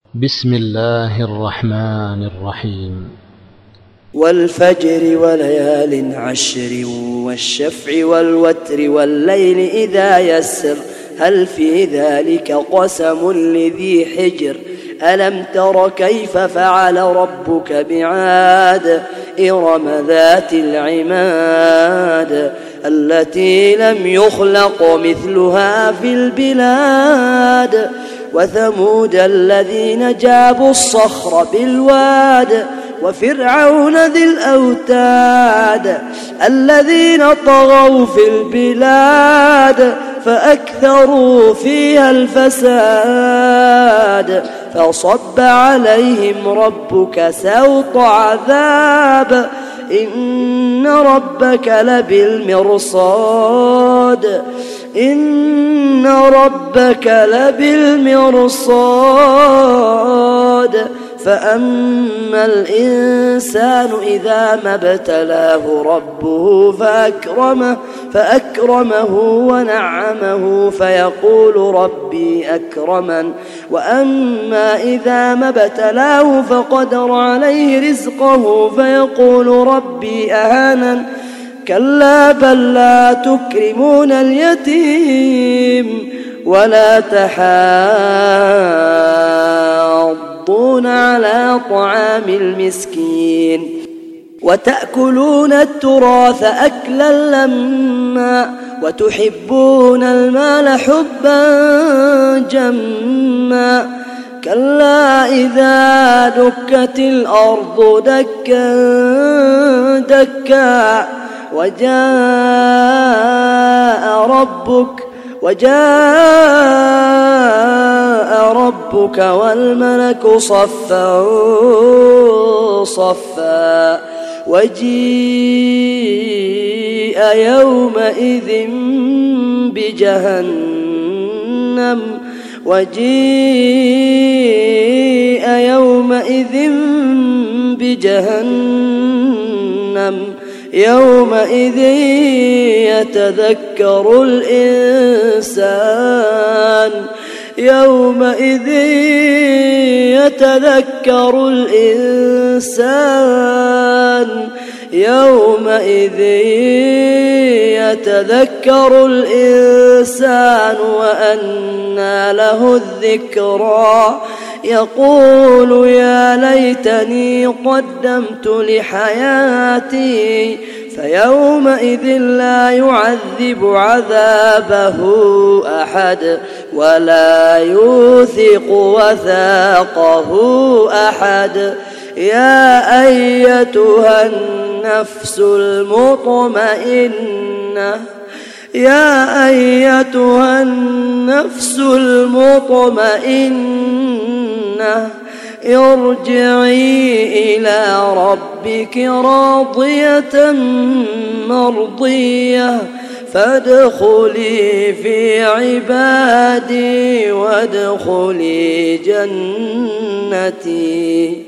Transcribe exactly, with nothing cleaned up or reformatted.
بسم الله الرحمن الرحيم. والفجر وليال عشر والشفع والوتر والليل إذا يسر هل في ذلك قسم لذي حجر ألم تر كيف فعل ربك بعاد إرم ذات العماد التي لم يخلق مثلها في البلاد وثمود الذين جابوا الصخر بالواد وفرعون ذي الأوتاد الذين طغوا في البلاد فأكثروا فيها الفساد فصب عليهم ربك سوط عذاب إن ربك لبالمرصاد إن ربك لبالمرصاد فأما الإنسان إذا ما ابتلاه ربه فأكرمه, فأكرمه ونعمه فيقول ربي أكرمن وأما إذا ما ابتلاه فقدر عليه رزقه فيقول ربي أهانن كلا بل لا تكرمون اليتيم ولا تحاضون على طعام المسكين وتأكلون التراث أكلا لما وتحبون المال حبا جما كلا إذا دكت الأرض دكا دكا وجاء ربك وجاء ربك والملك صفا صفا وجيء يومئذ بجهنم وجيء يومئذ بجهنم يومئذ يتذكر الإنسان يومئذ يتذكر الإنسان يومئذ يتذكر الإنسان وأنى له الذكرى يقول يا ليتني قدمت لحياتي فيومئذ لا يعذب عذابه أحد ولا يوثق وثاقه أحد يا أيتها النفس المطمئنة يا أيتها النفس المطمئنة ارجعي إلى ربك راضية مرضية فادخلي في عبادي وادخلي جنتي.